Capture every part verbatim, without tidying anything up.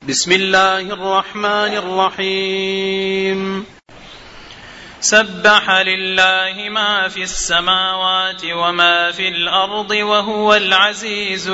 بسم الله الرحمن الرحيم سبح لله ما في السماوات وما في الأرض وهو العزيز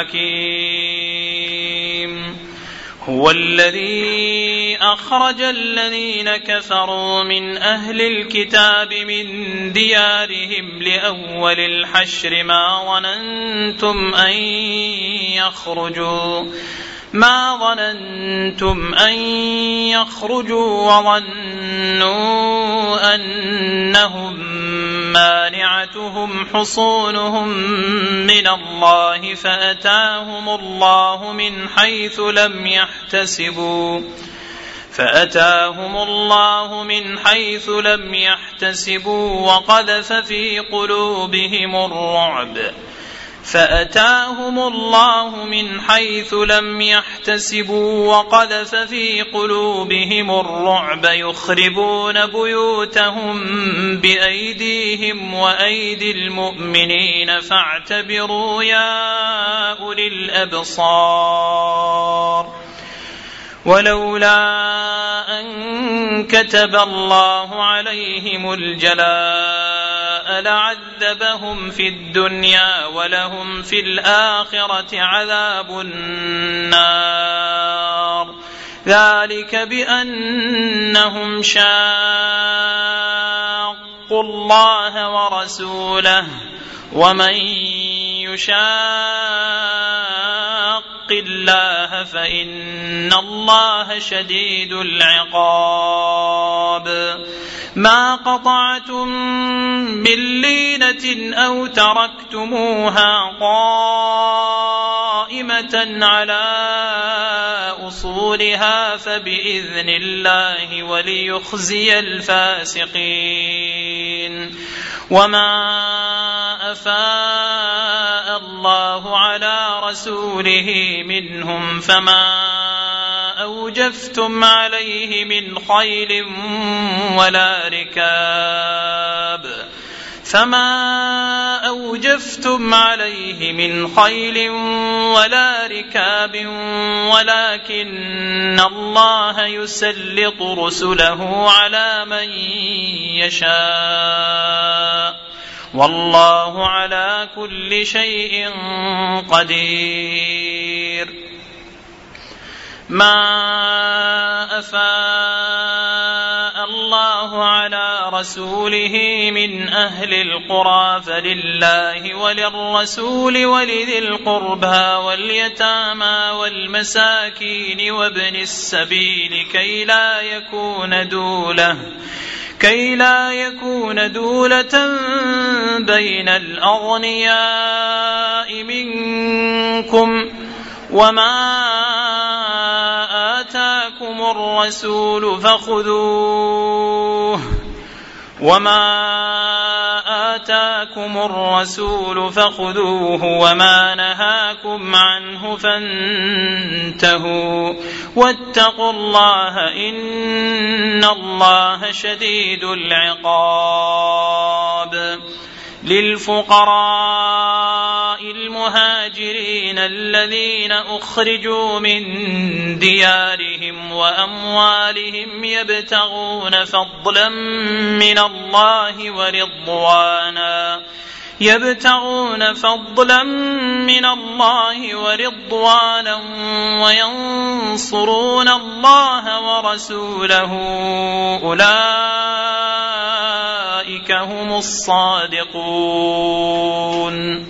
الحكيم هو الذي أخرج الذين كفروا من أهل الكتاب من ديارهم لأول الحشر ما ظننتم أن يخرجوا ما ظننتم أن يخرجوا وظنوا أنهم مانعتهم حصونهم من الله فأتاهم الله من حيث لم يحتسبوا فأتاهم الله من حيث لم يحتسبوا وقذف في قلوبهم الرعب فأتاهم الله من حيث لم يحتسبوا وقذف في قلوبهم الرعب يخربون بيوتهم بأيديهم وأيدي المؤمنين فاعتبروا يا أولي الأبصار ولولا أن كتب الله عليهم الجلاء لعذبهم في الدنيا ولهم في الآخرة عذاب النار ذلك بأنهم شاقوا الله ورسوله ومن يشاق الله فإن الله شديد العقاب ما قطعتم من لينة أو تركتموها قائمة على أصولها فبإذن الله وليخزي الفاسقين وما أفاء الله على رسوله منهم فما أوجفتم عليه من خيل ولا ركاب فما أوجفتم عليه من خيل ولا ركاب ولكن الله يسلط رسله على من يشاء والله على كل شيء قدير ما أفاء الله على رسوله من أهل القرى فلله وللرسول ولذي القربى واليتامى والمساكين وابن السبيل كي لا يكون دولة كي لا يكون دولة بين الأغنياء منكم وما آتاكم الرسول فخذوه وما آتاكم الرسول فخذوه وما نهاكم عنه فانتهوا واتقوا الله إن الله شديد العقاب للفقراء المهاجرين الذين أخرجوا من ديارهم وأموالهم يبتغون فضلا من الله ورضوانا يبتغون فضلا من الله ورضوانا وينصرون الله ورسوله أولئك هم الصادقون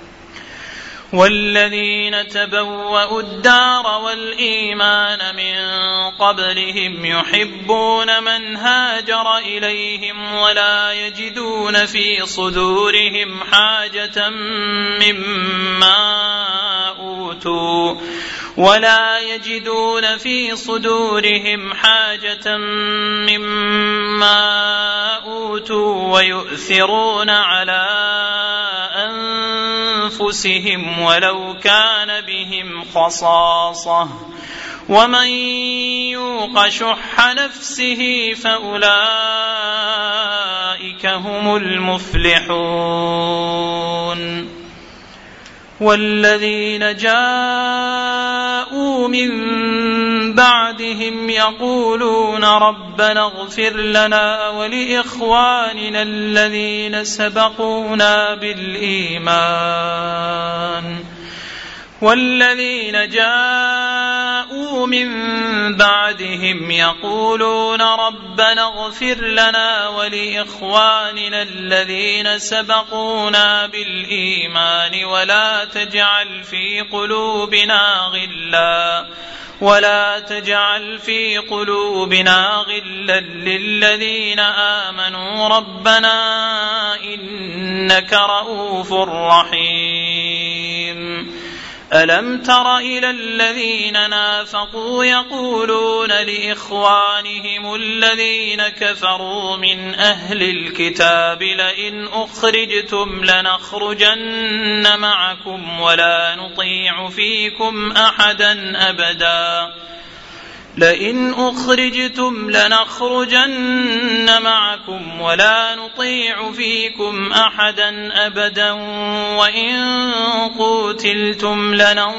والذين تبوأوا الدار والإيمان من قبلهم يحبون من هاجر إليهم ولا يجدون في صدورهم حاجة مما أوتوا ولا يجدون في صدورهم حاجة مما أوتوا ويؤثرون على أنفسهم ولو كان بهم خصاصة ومن يوق شح نفسه فأولئك هم المفلحون والذين جاءوا من بعدهم يقولون ربنا اغفر لنا ولإخواننا الذين سبقونا بالإيمان والذين جاءوا من بعدهم يقولون ربنا اغفر لنا ولإخواننا الذين سبقونا بالإيمان ولا تجعل في قلوبنا غلا ولا تجعل في قلوبنا غلا للذين آمنوا ربنا إنك رؤوف رحيم. ألم تر إلى الذين نافقوا يقولون لإخوانهم الذين كفروا من أهل الكتاب لئن أخرجتم لنخرجن معكم ولا نطيع فيكم أحدا أبدا لئن أخرجتم لنخرجن معكم ولا نطيع فيكم أحدا أبدا وإن قوتلتم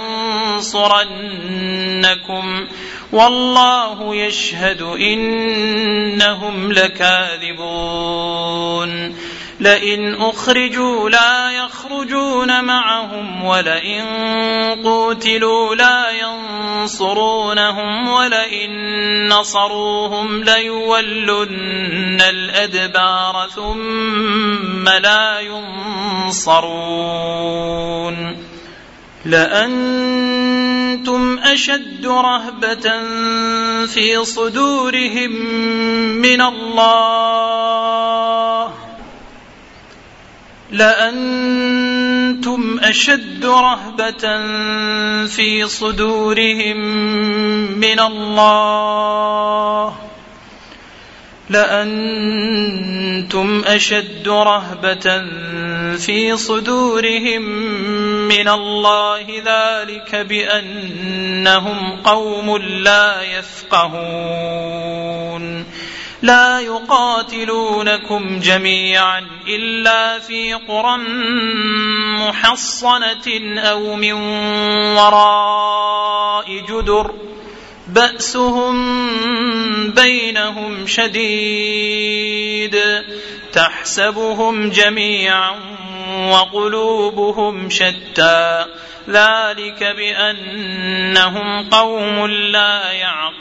لننصرنكم والله يشهد إنهم لكاذبون. لئن أخرجوا لا يخرجون معهم ولئن قوتلوا لا ينصرونهم ولئن نصروهم ليولن الأدبار ثم لا ينصرون. لأنتم أشد رهبة في صدورهم من الله لأنتم أشد رهبة في صدورهم من الله لأنتم أشد رهبة في صدورهم من الله ذلك بأنهم قوم لا يفقهون. لا يقاتلونكم جميعا إلا في قرى محصنة أو من وراء جدر بأسهم بينهم شديد تحسبهم جميعا وقلوبهم شتى ذلك بأنهم قوم لا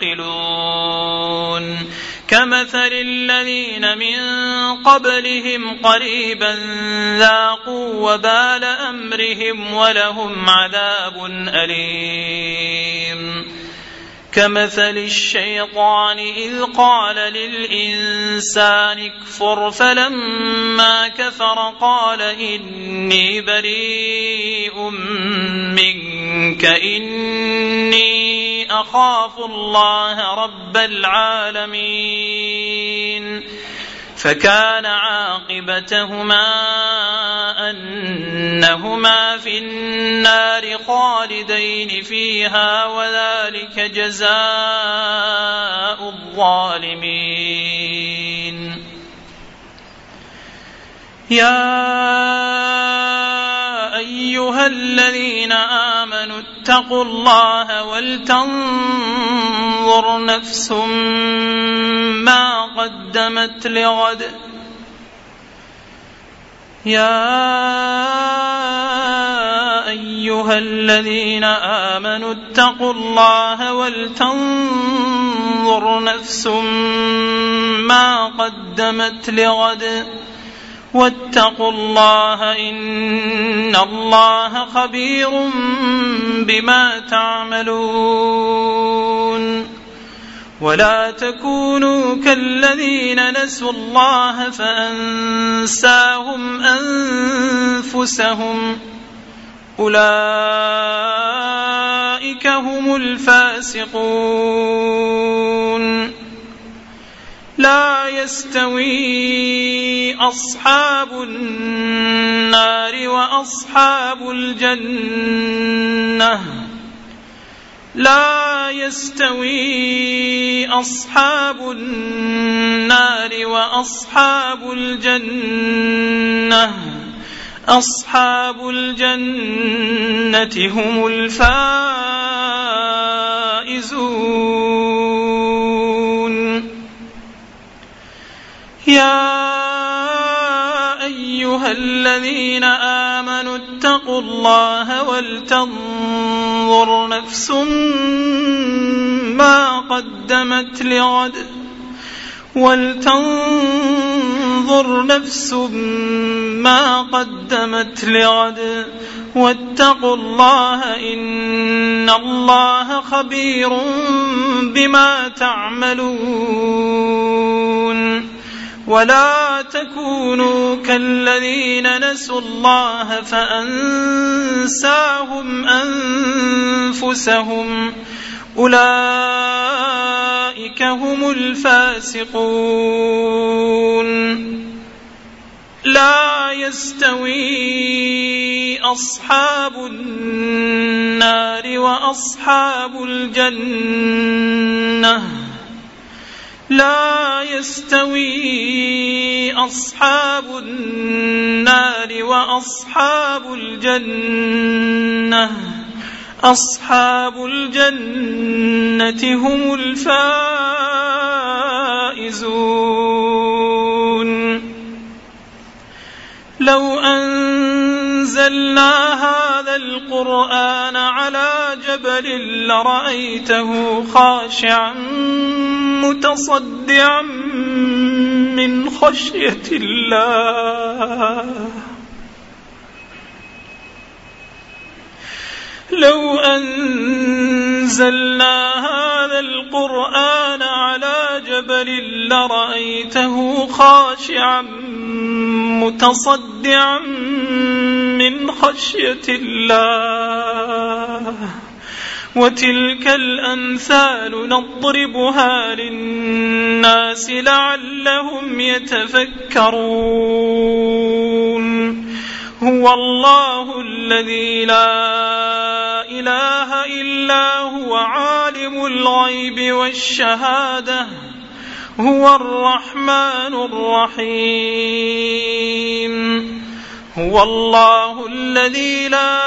يعقلون. كمثل الذين من قبلهم قريبا ذاقوا وبال أمرهم ولهم عذاب أليم. كمثل الشيطان إذ قال للإنسان اكفر فلما كفر قال إني بريء منك إني أخاف الله رب العالمين. فكان عاقبتهما أنهما في النار خالدين فيها وذلك جزاء الظالمين. يا أيها الذين آمنوا اتقوا الله ولتنظر نفس ما قدمت لغد يا أيها الذين آمنوا اتقوا الله ولتنظر نفس ما قدمت لغد واتقوا الله إن الله خبير بما تعملون. ولا تكونوا كالذين نسوا الله فأنساهم أنفسهم أولئك هم الفاسقون. لا يستوي أصحاب النار وأصحاب الجنة لا يستوي أصحاب النار وأصحاب الجنة أصحاب الجنة هم الفائزون. الفائزون. يا أيها الذين آمنوا اتقوا الله ولتنظر نفس ما قدمت لغد ولتنظر نفس ما قدمت لغد واتقوا الله إن الله خبير بما تعملون. ولا تكونوا كالذين نسوا الله فأنساهم أنفسهم أولئك هم الفاسقون. لا يستوي أصحاب النار وأصحاب الجنة لا يستوي أصحاب النار وأصحاب الجنة أصحاب الجنة هم الفائزون. لو أنزلنا هذا القرآن على جبل لرأيته خاشعا متصدعا من خشية الله لو أنزلنا هذا القرآن على جبل لرأيته خاشعا متصدعا من خشية الله. وتلك الأمثال نضربها للناس لعلهم يتفكرون. هو الله الذي لا إله إلا هو عالم الغيب والشهادة هو الرحمن الرحيم. هو الله الذي لا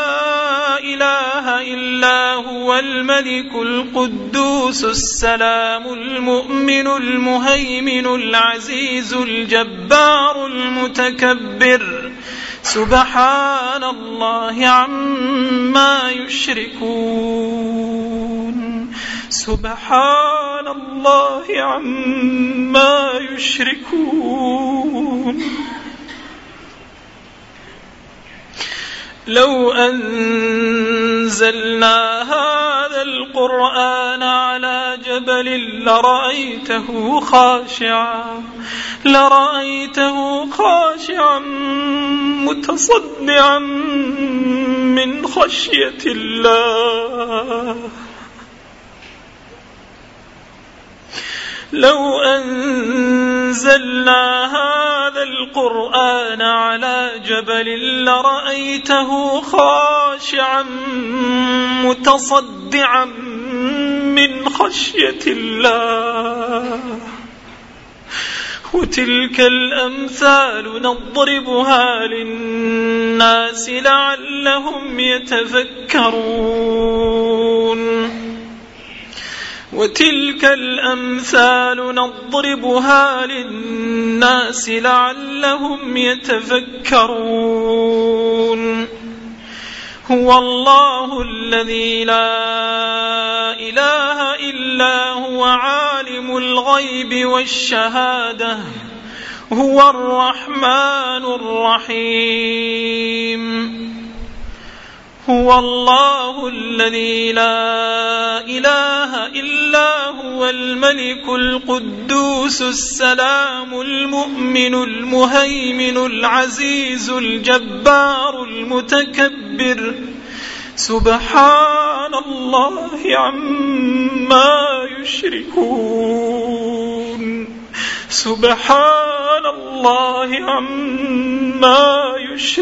إله إلا هو الملك القدوس السلام المؤمن المهيمن العزيز الجبار المتكبر سبحان الله عما يشركون. سبحان الله عما يشركون. لو أنزلنا هذا القرآن على جبل لرأيته خاشعا لرأيته خاشعا متصدعا من خشية الله. لو أنزلنا هذا القرآن على جبل لرأيته خاشعا متصدعا من خشية الله. وتلك الأمثال نضربها للناس لعلهم يتفكرون. وتلك الأمثال نضربها للناس لعلهم يتفكرون. هو الله الذي لا إله إلا هو عالم الغيب والشهادة هو الرحمن الرحيم. هو الله الذي لا إله إلا هو الملك القدوس السلام المؤمن المهيمن العزيز الجبار المتكبر سبحان الله عما يشركون. سبحان الله عما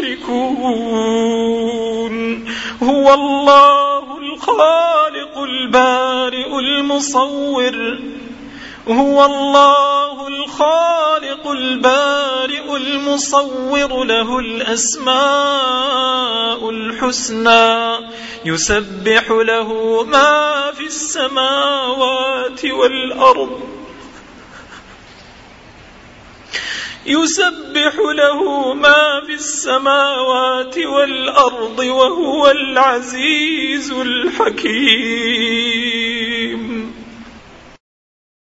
يشركون. هو الله الخالق البارئ المصور. هو الله الله الخالق البارئ المصور له الأسماء الحسنى يسبح له ما في السماوات والأرض يسبح له ما في السماوات والأرض وهو العزيز الحكيم.